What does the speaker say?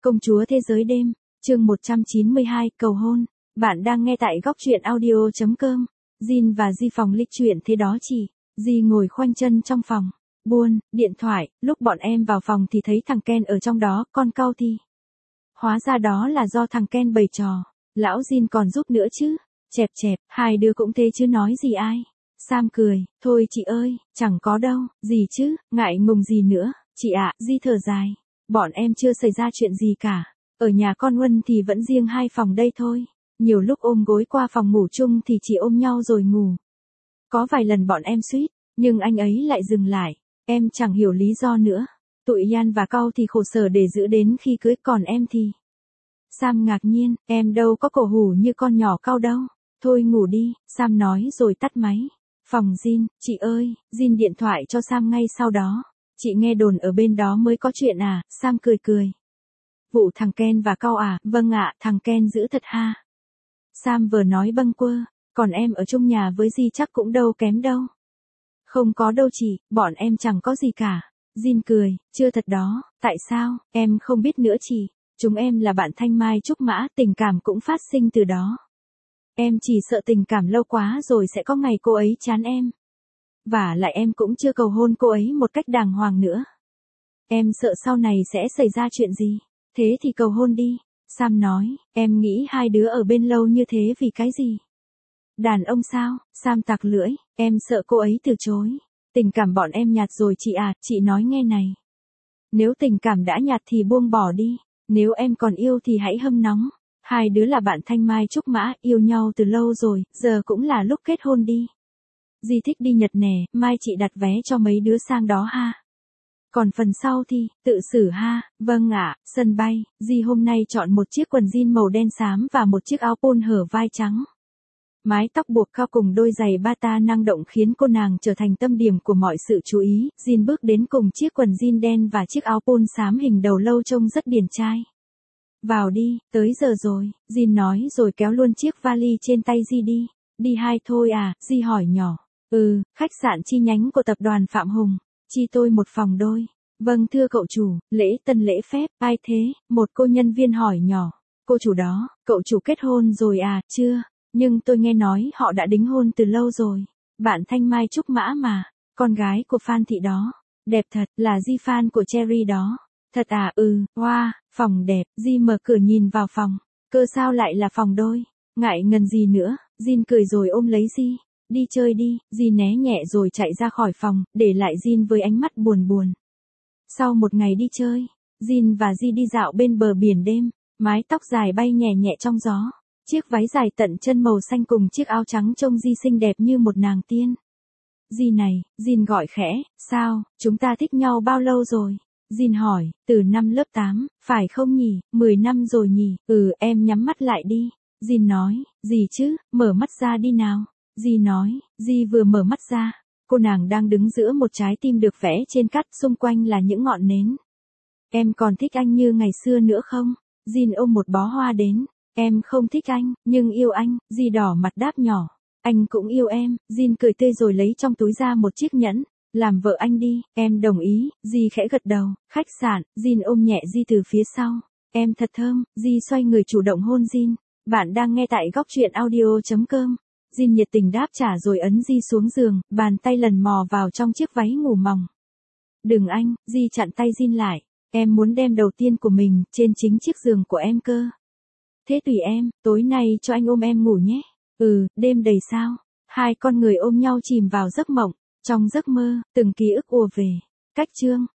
Công chúa thế giới đêm, chương 192, cầu hôn. Bạn đang nghe tại góc truyện audio.com. Jin và Di phòng lịch chuyện thế đó chị. Di ngồi khoanh chân trong phòng. Buồn, điện thoại, lúc bọn em vào phòng thì thấy thằng Ken ở trong đó, con cau thì. Hóa ra đó là do thằng Ken bày trò. Lão Jin còn giúp nữa chứ. Chẹp chẹp, hai đứa cũng thế chứ nói gì ai. Sam cười, thôi chị ơi, chẳng có đâu, gì chứ, ngại ngùng gì nữa, chị ạ, Di thở dài. Bọn em chưa xảy ra chuyện gì cả. Ở nhà con Huân thì vẫn riêng hai phòng đây thôi. Nhiều lúc ôm gối qua phòng ngủ chung thì chỉ ôm nhau rồi ngủ. Có vài lần bọn em suýt, nhưng anh ấy lại dừng lại. Em chẳng hiểu lý do nữa. Tụi Yan và Cau thì khổ sở để giữ đến khi cưới, còn em thì. Sam ngạc nhiên, em đâu có cổ hủ như con nhỏ Cau đâu. Thôi ngủ đi, Sam nói rồi tắt máy. Phòng Jin, chị ơi, Jin điện thoại cho Sam ngay sau đó. Chị nghe đồn ở bên đó mới có chuyện à, Sam cười cười. Vụ thằng Ken và Cau à, vâng ạ, thằng Ken giữ thật ha. Sam vừa nói bâng quơ, còn em ở chung nhà với Di chắc cũng đâu kém đâu. Không có đâu chị, bọn em chẳng có gì cả. Jin cười, chưa thật đó, tại sao, em không biết nữa chị. Chúng em là bạn thanh mai trúc mã, tình cảm cũng phát sinh từ đó. Em chỉ sợ tình cảm lâu quá rồi sẽ có ngày cô ấy chán em. Và lại em cũng chưa cầu hôn cô ấy một cách đàng hoàng nữa. Em sợ sau này sẽ xảy ra chuyện gì. Thế thì cầu hôn đi. Sam nói, em nghĩ hai đứa ở bên lâu như thế vì cái gì? Đàn ông sao? Sam tặc lưỡi, em sợ cô ấy từ chối. Tình cảm bọn em nhạt rồi chị à, chị nói nghe này. Nếu tình cảm đã nhạt thì buông bỏ đi. Nếu em còn yêu thì hãy hâm nóng. Hai đứa là bạn thanh mai trúc mã, yêu nhau từ lâu rồi, giờ cũng là lúc kết hôn đi. Di thích đi Nhật nè, mai chị đặt vé cho mấy đứa sang đó ha. Còn phần sau thì, tự xử ha, vâng ạ, sân bay, Di hôm nay chọn một chiếc quần jean màu đen xám và một chiếc áo polo hở vai trắng. Mái tóc buộc cao cùng đôi giày bata năng động khiến cô nàng trở thành tâm điểm của mọi sự chú ý. Jin bước đến cùng chiếc quần jean đen và chiếc áo polo xám hình đầu lâu trông rất điển trai. Vào đi, tới giờ rồi, Jin nói rồi kéo luôn chiếc vali trên tay Di đi. Đi hai thôi à, Di hỏi nhỏ. Khách sạn chi nhánh của tập đoàn Phạm Hùng. Chi tôi một phòng đôi. Vâng thưa cậu chủ, lễ tân lễ phép, ai thế? Một cô nhân viên hỏi nhỏ. Cô chủ đó, cậu chủ kết hôn rồi à, chưa? Nhưng tôi nghe nói họ đã đính hôn từ lâu rồi. Bạn thanh mai trúc mã mà, con gái của Phan Thị đó. Đẹp thật, là Di fan của Cherry đó. Thật à, wow, phòng đẹp, Di mở cửa nhìn vào phòng. Cơ sao lại là phòng đôi? Ngại ngần gì nữa, Jin cười rồi ôm lấy Di. Đi chơi đi, Di né nhẹ rồi chạy ra khỏi phòng, để lại Jin với ánh mắt buồn buồn. Sau một ngày đi chơi, Jin và Di đi dạo bên bờ biển đêm, mái tóc dài bay nhẹ nhẹ trong gió. Chiếc váy dài tận chân màu xanh cùng chiếc áo trắng trông Di xinh đẹp như một nàng tiên. Di này, Jin gọi khẽ, sao, chúng ta thích nhau bao lâu rồi? Jin hỏi, từ năm lớp 8, phải không nhỉ, 10 năm rồi nhỉ, em nhắm mắt lại đi. Jin nói, gì chứ, mở mắt ra đi nào. Di nói, Di vừa mở mắt ra, cô nàng đang đứng giữa một trái tim được vẽ trên cát, xung quanh là những ngọn nến. Em còn thích anh như ngày xưa nữa không? Jin ôm một bó hoa đến. Em không thích anh, nhưng yêu anh, Di đỏ mặt đáp nhỏ. Anh cũng yêu em, Jin cười tươi rồi lấy trong túi ra một chiếc nhẫn. Làm vợ anh đi, em đồng ý, Di khẽ gật đầu. Khách sạn, Jin ôm nhẹ Di từ phía sau. Em thật thơm, Di xoay người chủ động hôn Jin. Bạn đang nghe tại góc truyện audio.com. Jin nhiệt tình đáp trả rồi ấn Di xuống giường, bàn tay lần mò vào trong chiếc váy ngủ mỏng. Đừng anh, Di chặn tay Jin lại. Em muốn đêm đầu tiên của mình, trên chính chiếc giường của em cơ. Thế tùy em, tối nay cho anh ôm em ngủ nhé. Đêm đầy sao. Hai con người ôm nhau chìm vào giấc mộng. Trong giấc mơ, từng ký ức ùa về. Cách chương.